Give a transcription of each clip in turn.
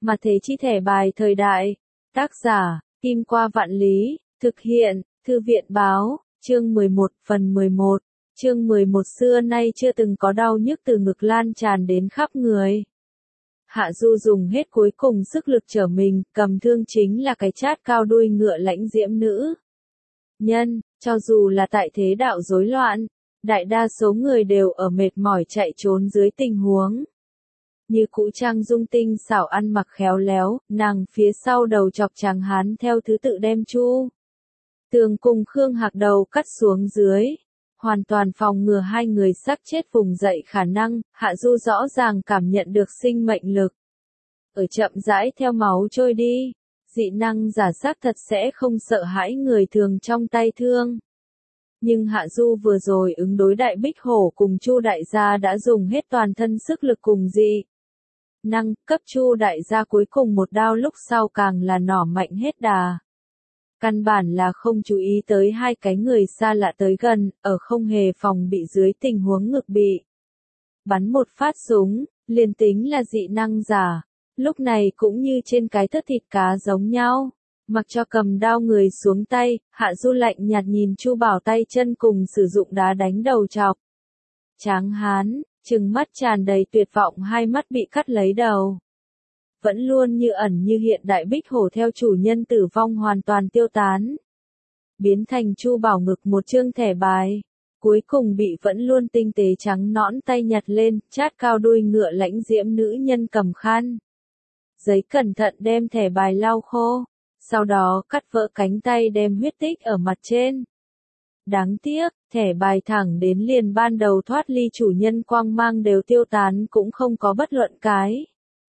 Mà thế chi thẻ bài thời đại. Tác giả, Kim Qua Vạn Lý, thực hiện, Thư viện Báo, chương 11, phần 11. Chương 11 xưa nay chưa từng có đau nhức từ ngực lan tràn đến khắp người. Hạ Du dùng hết cuối cùng sức lực trở mình, cầm thương chính là cái chát cao đuôi ngựa lãnh diễm nữ nhân, cho dù là tại thế đạo rối loạn, đại đa số người đều ở mệt mỏi chạy trốn dưới tình huống. Như cũ trang dung tinh xảo ăn mặc khéo léo, nàng phía sau đầu chọc Tráng Hán theo thứ tự đem Chu Tường cùng Khương Hạc đầu cắt xuống dưới. Hoàn toàn phòng ngừa hai người xác chết vùng dậy khả năng, Hạ Du rõ ràng cảm nhận được sinh mệnh lực. Ở chậm rãi theo máu trôi đi, dị năng giả xác thật sẽ không sợ hãi người thường trong tay thương. Nhưng Hạ Du vừa rồi ứng đối Đại Bích Hổ cùng Chu đại gia đã dùng hết toàn thân sức lực cùng dị năng, cấp Chu đại gia cuối cùng một đao lúc sau càng là nỏ mạnh hết đà. Căn bản là không chú ý tới hai cái người xa lạ tới gần, ở không hề phòng bị dưới tình huống ngực bị bắn một phát súng, liền tính là dị năng giả, lúc này cũng như trên cái thớt thịt cá giống nhau. Mặc cho cầm đao người xuống tay, Hạ Du lạnh nhạt nhìn Chu Bảo tay chân cùng sử dụng đá đánh đầu chọc Tráng Hán, trừng mắt tràn đầy tuyệt vọng, hai mắt bị cắt lấy đầu. Vẫn luôn như ẩn như hiện Đại Bích Hổ theo chủ nhân tử vong hoàn toàn tiêu tán. Biến thành Chu Bảo ngực một chương thẻ bài. Cuối cùng bị vẫn luôn tinh tế trắng nõn tay nhặt lên, chát cao đuôi ngựa lãnh diễm nữ nhân cầm khăn giấy cẩn thận đem thẻ bài lau khô. Sau đó cắt vỡ cánh tay đem huyết tích ở mặt trên. Đáng tiếc, thẻ bài thẳng đến liền ban đầu thoát ly chủ nhân quang mang đều tiêu tán cũng không có bất luận cái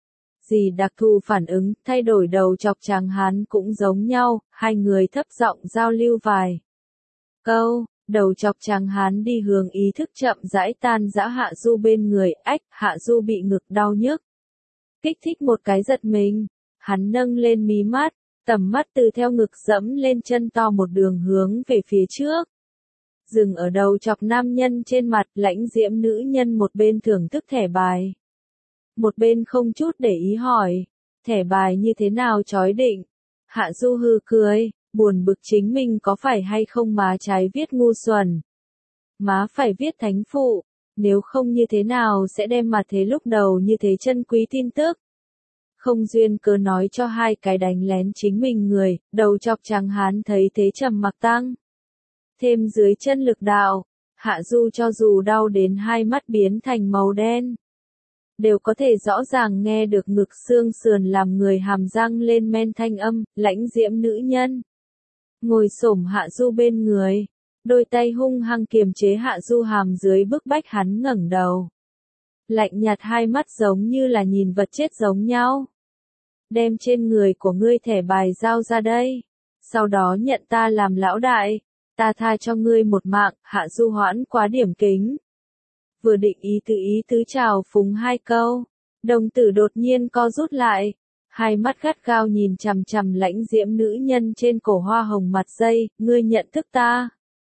gì đặc thù phản ứng, thay đổi đầu chọc Tráng Hán cũng giống nhau, hai người thấp giọng giao lưu vài câu, đầu chọc Tráng Hán đi hướng ý thức chậm rãi tan rã Hạ Du bên người, Hạ Du bị ngực đau nhức kích thích một cái giật mình, hắn nâng lên mí mắt, tầm mắt từ theo ngực dẫm lên chân to một đường hướng về phía trước. Dừng ở đầu chọc nam nhân trên mặt, lãnh diễm nữ nhân một bên thưởng thức thẻ bài. Một bên không chút để ý hỏi, thẻ bài như thế nào chói định? Hạ Du hừ cười, buồn bực chính mình có phải hay không má trái viết ngu xuẩn. Má phải viết thánh phụ, nếu không như thế nào sẽ đem mà thế lúc đầu như thế chân quý tin tức. Không duyên cớ nói cho hai cái đánh lén chính mình người, đầu chọc Tráng Hán thấy thế trầm mặc tăng. Thêm dưới chân lực đạo, Hạ Du cho dù đau đến hai mắt biến thành màu đen, đều có thể rõ ràng nghe được ngực xương sườn làm người hàm răng lên men thanh âm, lãnh diễm nữ nhân. Ngồi xổm Hạ Du bên người, đôi tay hung hăng kiềm chế Hạ Du hàm dưới bức bách hắn ngẩng đầu. Lạnh nhạt hai mắt giống như là nhìn vật chết giống nhau. Đem trên người của ngươi thẻ bài giao ra đây. Sau đó nhận ta làm lão đại. Ta tha cho ngươi một mạng, Hạ Du hoãn quá điểm kính. Vừa định ý tứ chào phúng hai câu. Đồng tử đột nhiên co rút lại. Hai mắt gắt gao nhìn chằm chằm lãnh diễm nữ nhân trên cổ hoa hồng mặt dây, ngươi nhận thức ta.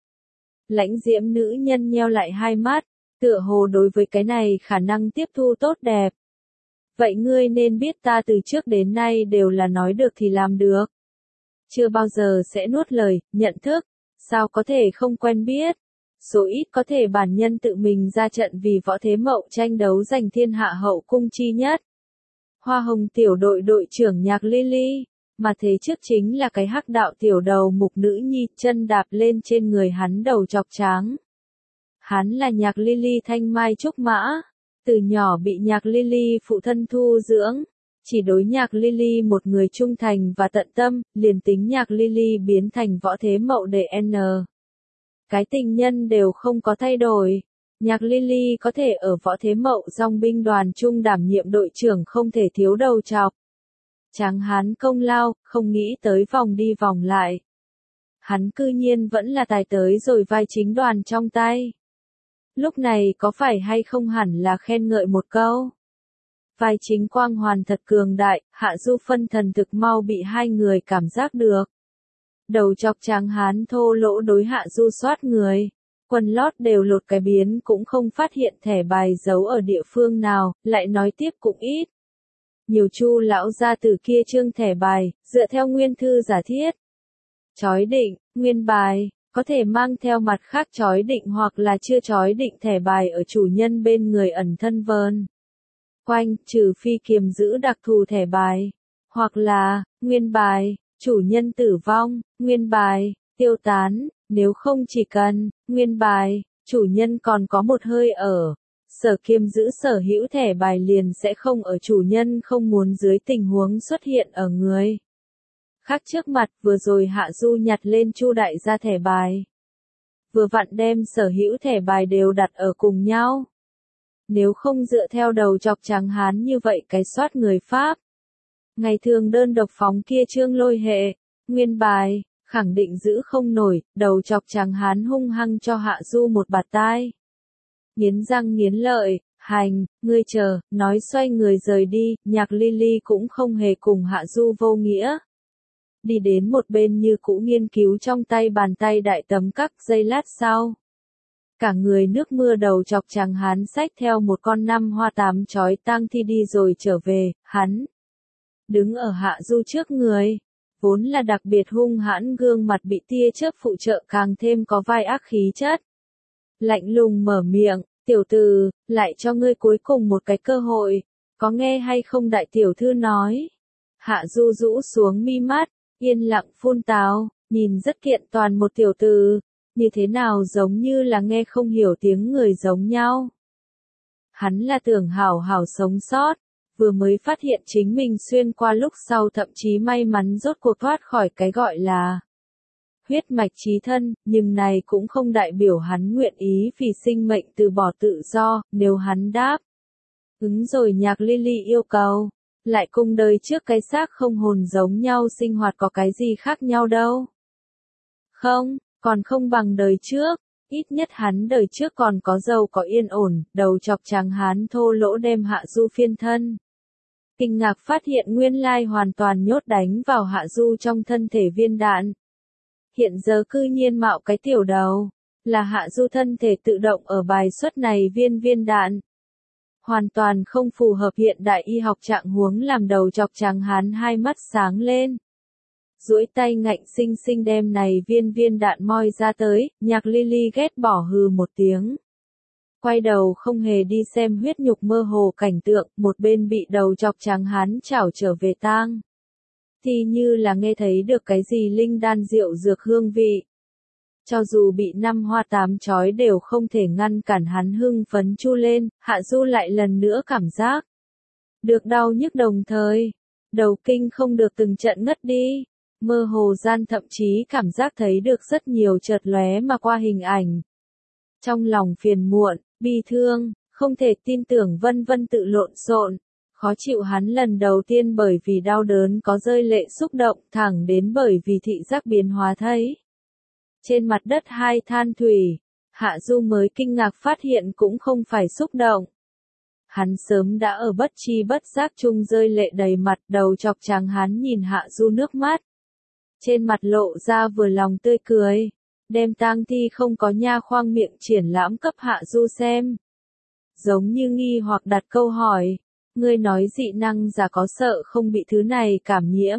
Lãnh diễm nữ nhân nheo lại hai mắt, tựa hồ đối với cái này khả năng tiếp thu tốt đẹp. Vậy ngươi nên biết ta từ trước đến nay đều là nói được thì làm được. Chưa bao giờ sẽ nuốt lời, nhận thức, sao có thể không quen biết. Số ít có thể bản nhân tự mình ra trận vì võ thế mậu tranh đấu giành thiên hạ hậu cung chi nhất. Hoa hồng tiểu đội đội trưởng Nhạc Lily, mà thế trước chính là cái hắc đạo tiểu đầu mục nữ nhi, chân đạp lên trên người hắn đầu chọc Tráng. Hắn là Nhạc Lily thanh mai trúc mã, từ nhỏ bị Nhạc Lily phụ thân thu dưỡng, chỉ đối Nhạc Lily một người trung thành và tận tâm, liền tính Nhạc Lily biến thành võ thế mậu để N. Cái tình nhân đều không có thay đổi. Nhạc Lily có thể ở võ thế mậu dòng binh đoàn trung đảm nhiệm đội trưởng không thể thiếu đầu chọc Tráng Hán công lao, không nghĩ tới vòng đi vòng lại. Hắn cư nhiên vẫn là tài tới rồi vai chính đoàn trong tay. Lúc này có phải hay không hẳn là khen ngợi một câu. Vai chính quang hoàn thật cường đại, Hạ Du phân thần thực mau bị hai người cảm giác được. Đầu chọc Tráng Hán thô lỗ đối Hạ Du soát người. Quần lót đều lột cái biến cũng không phát hiện thẻ bài giấu ở địa phương nào, lại nói tiếp cũng ít. nhiều Chu lão gia tử kia trương thẻ bài, dựa theo nguyên thư giả thiết. Chói định, nguyên bài, có thể mang theo mặt khác chói định hoặc là chưa chói định thẻ bài ở chủ nhân bên người ẩn thân vơn quanh, trừ phi kiềm giữ đặc thù thẻ bài. Hoặc là, nguyên bài, chủ nhân tử vong, nguyên bài, tiêu tán, nếu không chỉ cần, nguyên bài, chủ nhân còn có một hơi ở. Sở kiềm giữ sở hữu thẻ bài liền sẽ không ở chủ nhân không muốn dưới tình huống xuất hiện ở người khác trước mặt. Vừa rồi Hạ Du nhặt lên Chu đại gia thẻ bài, vừa vặn đem sở hữu thẻ bài đều đặt ở cùng nhau. Nếu không dựa theo đầu chọc trắng hán như vậy cái soát người Pháp, ngày thường đơn độc phóng kia trương lôi hệ, nguyên bài, khẳng định giữ không nổi. Đầu chọc trắng hán hung hăng cho Hạ Du một bạt tai. Nghiến răng nghiến lợi, hành, ngươi chờ, nói xoay người rời đi. Nhạc Lily cũng không hề cùng Hạ Du vô nghĩa. Đi đến một bên như cũ nghiên cứu trong tay bàn tay đại tấm các. Giây lát sau, cả người nước mưa đầu chọc chàng hán xách theo một con năm hoa tám chói tang thi đi rồi trở về. Hắn đứng ở Hạ Du trước người, vốn là đặc biệt hung hãn, gương mặt bị tia chớp phụ trợ càng thêm có vai ác khí chất. Lạnh lùng mở miệng, tiểu tử, lại cho ngươi cuối cùng một cái cơ hội, có nghe hay không đại tiểu thư nói. Hạ Du rũ xuống mi mắt, yên lặng phun tào, nhìn rất kiện toàn một tiểu tử, như thế nào giống như là nghe không hiểu tiếng người giống nhau. Hắn là tưởng hảo hảo sống sót, vừa mới phát hiện chính mình xuyên qua lúc sau thậm chí may mắn rốt cuộc thoát khỏi cái gọi là huyết mạch chí thân, nhưng này cũng không đại biểu hắn nguyện ý vì sinh mệnh từ bỏ tự do. Nếu hắn đáp ứng rồi Nhạc Lily yêu cầu, lại cùng đời trước cái xác không hồn giống nhau sinh hoạt có cái gì khác nhau đâu. Không, còn không bằng đời trước, ít nhất hắn đời trước còn có giàu có yên ổn. Đầu chọc trắng hán thô lỗ đem Hạ Du phiên thân. Kinh ngạc phát hiện nguyên lai hoàn toàn nhốt đánh vào Hạ Du trong thân thể viên đạn. Hiện giờ cư nhiên mạo cái tiểu đầu, là Hạ Du thân thể tự động ở bài xuất này viên đạn. Hoàn toàn không phù hợp hiện đại y học trạng huống, làm đầu chọc trắng hán hai mắt sáng lên. Duỗi tay ngạnh xinh xinh đem này viên đạn moi ra tới. Nhạc Lily ghét bỏ hừ một tiếng. Quay đầu không hề đi xem huyết nhục mơ hồ cảnh tượng, một bên bị đầu chọc trắng hán chảo trở về tang. Thì như là nghe thấy được cái gì linh đan rượu dược hương vị. Cho dù bị năm hoa tám chói đều không thể ngăn cản hắn hưng phấn chu lên. Hạ Du lại lần nữa cảm giác được đau nhức, đồng thời đầu kinh không được từng trận ngất đi. Mơ hồ gian thậm chí cảm giác thấy được rất nhiều chợt lóe mà qua hình ảnh. Trong lòng phiền muộn, bi thương, không thể tin tưởng vân vân tự lộn xộn. Khó chịu hắn lần đầu tiên bởi vì đau đớn có rơi lệ xúc động, thẳng đến bởi vì thị giác biến hóa thấy trên mặt đất hai than thủy. Hạ Du mới kinh ngạc phát hiện cũng không phải xúc động. Hắn sớm đã ở bất chi bất giác chung rơi lệ đầy mặt. Đầu chọc trắng hắn nhìn Hạ Du nước mắt, trên mặt lộ ra vừa lòng tươi cười, đem tang thi không có nha khoang miệng triển lãm cấp Hạ Du xem. Giống như nghi hoặc đặt câu hỏi, ngươi nói dị năng giả có sợ không bị thứ này cảm nhiễm?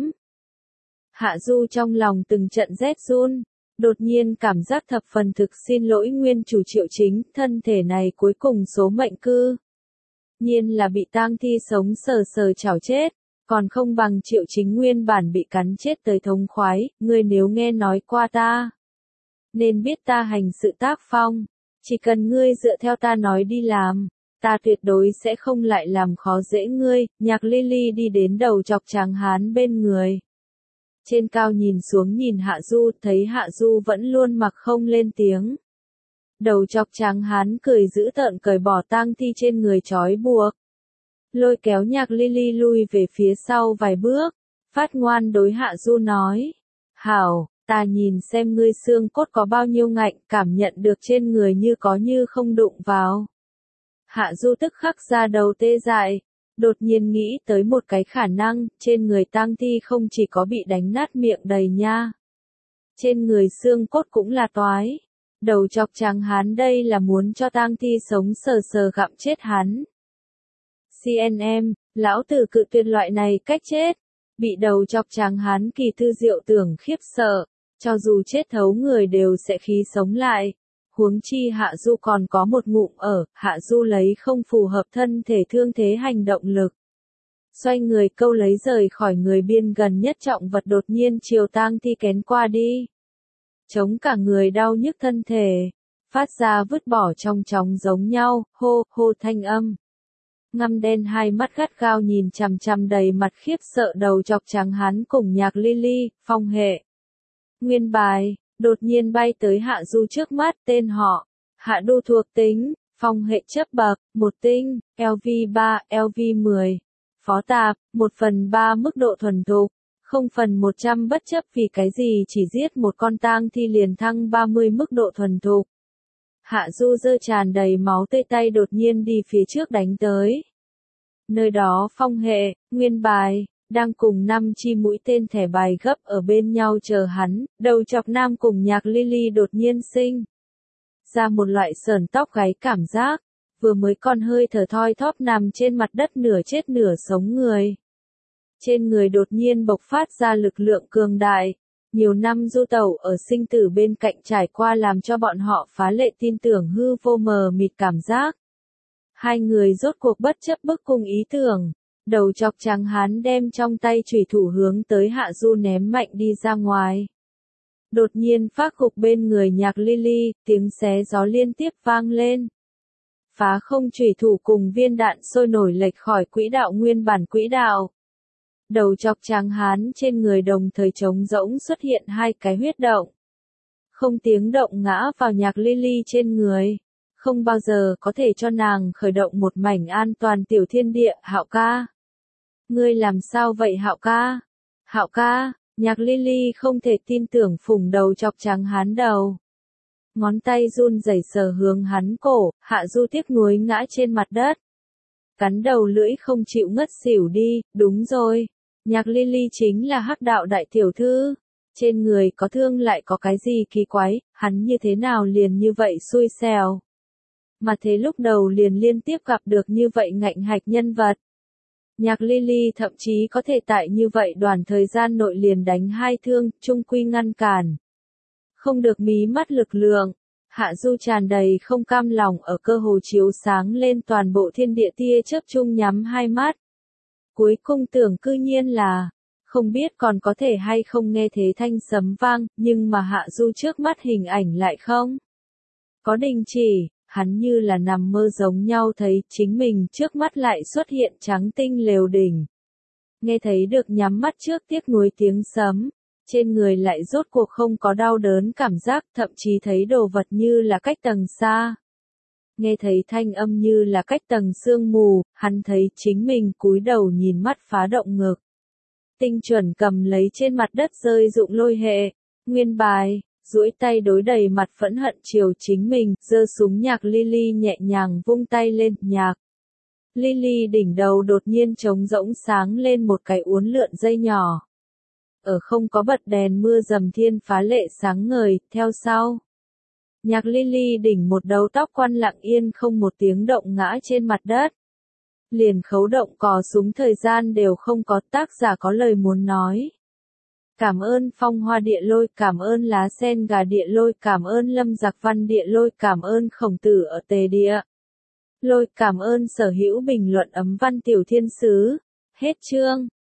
Hạ Du trong lòng từng trận rét run, đột nhiên cảm giác thập phần thực xin lỗi nguyên chủ Triệu Chính, thân thể này cuối cùng số mệnh cư nhiên là bị tang thi sống sờ sờ chảo chết. Còn không bằng Triệu Chính nguyên bản bị cắn chết tới thống khoái. Ngươi nếu nghe nói qua ta, nên biết ta hành sự tác phong. Chỉ cần ngươi dựa theo ta nói đi làm, ta tuyệt đối sẽ không lại làm khó dễ ngươi. Nhạc Lily đi đến đầu chọc trắng hán bên người. Trên cao nhìn xuống nhìn Hạ Du, thấy Hạ Du vẫn luôn mặc không lên tiếng. Đầu chọc trắng hán cười dữ tợn cởi bỏ tang thi trên người trói buộc. Lôi kéo Nhạc Lily lui về phía sau vài bước, phát ngoan đối Hạ Du nói. Hảo, ta nhìn xem ngươi xương cốt có bao nhiêu ngạnh, cảm nhận được trên người như có như không đụng vào. Hạ Du tức khắc ra đầu tê dại, đột nhiên nghĩ tới một cái khả năng, trên người tang thi không chỉ có bị đánh nát miệng đầy nha. Trên người xương cốt cũng là toái. Đầu chọc trắng hán đây là muốn cho tang thi sống sờ sờ gặm chết hắn. CNN, Lão tử cự tuyệt loại này cách chết. Bị đầu chọc Tráng Hán Kỳ Thư Diệu tưởng khiếp sợ, cho dù chết thấu người đều sẽ khí sống lại. Huống chi Hạ Du còn có một ngụm ở, Hạ Du lấy không phù hợp thân thể thương thế hành động lực. Xoay người câu lấy rời khỏi người biên gần nhất trọng vật đột nhiên chiều tang thi kén qua đi. Chống cả người đau nhức thân thể, phát ra vứt bỏ trong chóng giống nhau, hô, hô thanh âm. Ngăm đen hai mắt gắt gao nhìn chằm chằm đầy mặt khiếp sợ đầu chọc Tráng Hán cùng Nhạc Lily, phong hệ. Nguyên bài, đột nhiên bay tới Hạ Du trước mắt, tên họ, Hạ Du thuộc tính, phong hệ chấp bậc, 1 tinh, LV3, LV10. Phó tạp, 1/3 mức độ thuần thục, 0/100 bất chấp vì cái gì chỉ giết một con tang thi liền thăng 30 mức độ thuần thục. Hạ Du giơ tràn đầy máu tươi tay đột nhiên đi phía trước đánh tới. Nơi đó phong hệ, nguyên bài, đang cùng 5 chi mũi tên thẻ bài gấp ở bên nhau chờ hắn, đầu chọc nam cùng Nhạc Lily đột nhiên sinh ra một loại sởn tóc gáy cảm giác, vừa mới còn hơi thở thoi thóp nằm trên mặt đất nửa chết nửa sống người. Trên người đột nhiên bộc phát ra lực lượng cường đại. Nhiều năm du tẩu ở sinh tử bên cạnh trải qua làm cho bọn họ phá lệ tin tưởng hư vô mờ mịt cảm giác. Hai người rốt cuộc bất chấp bức cung ý tưởng. Đầu chọc Tráng Hán đem trong tay chủy thủ hướng tới Hạ Du ném mạnh đi ra ngoài. Đột nhiên phát gục bên người Nhạc Lily, tiếng xé gió liên tiếp vang lên. Phá không chủy thủ cùng viên đạn sôi nổi lệch khỏi quỹ đạo nguyên bản quỹ đạo. Đầu chọc Tráng Hán trên người đồng thời trống rỗng xuất hiện hai cái huyết động. Không tiếng động ngã vào Nhạc Lily trên người. Không bao giờ có thể cho nàng khởi động một mảnh an toàn tiểu thiên địa. Hạo ca. Ngươi làm sao vậy Hạo ca? Hạo ca, Nhạc Lily không thể tin tưởng phủng đầu chọc Tráng Hán đầu. Ngón tay run rẩy sờ hướng hắn cổ, Hạ Du tiếc nuối ngã trên mặt đất. Cắn đầu lưỡi không chịu ngất xỉu đi, đúng rồi. Nhạc Lily chính là Hắc đạo đại tiểu thư. Trên người có thương lại có cái gì kỳ quái, hắn như thế nào liền như vậy xui xẻo. Mà thế lúc đầu liền liên tiếp gặp được như vậy ngạnh hạch nhân vật. Nhạc Lily thậm chí có thể tại như vậy đoàn thời gian nội liền đánh 2 thương, trung quy ngăn cản. Không được mí mắt lực lượng, Hạ Du tràn đầy không cam lòng ở cơ hồ chiếu sáng lên toàn bộ thiên địa tia chớp chung nhắm hai mắt. Cuối cùng tưởng cư nhiên là, không biết còn có thể hay không nghe thế thanh sấm vang, nhưng mà Hạ Du trước mắt hình ảnh lại không có đình chỉ. Hắn như là nằm mơ giống nhau thấy chính mình trước mắt lại xuất hiện trắng tinh lều đỉnh. Nghe thấy được nhắm mắt trước tiếc nuối tiếng sấm, trên người lại rốt cuộc không có đau đớn cảm giác, thậm chí thấy đồ vật như là cách tầng xa. Nghe thấy thanh âm như là cách tầng sương mù, hắn thấy chính mình cúi đầu nhìn mắt phá động ngực. Tinh chuẩn cầm lấy trên mặt đất rơi dụng lôi hệ, nguyên bài. Duỗi tay đối đầy mặt phẫn hận chiều chính mình, giơ súng Nhạc Lily nhẹ nhàng vung tay lên, Nhạc Lily đỉnh đầu đột nhiên trống rỗng sáng lên một cái uốn lượn dây nhỏ. Ở không có bật đèn mưa dầm thiên phá lệ sáng ngời, theo sau. Nhạc Lily đỉnh một đầu tóc quăn lặng yên không một tiếng động ngã trên mặt đất. Liền khấu động cò súng thời gian đều không có, tác giả có lời muốn nói. Cảm ơn phong hoa địa lôi, cảm ơn lá sen gà địa lôi, cảm ơn lâm giặc văn địa lôi, cảm ơn khổng tử ở tề địa lôi, cảm ơn sở hữu bình luận ấm văn tiểu thiên sứ. Hết chương.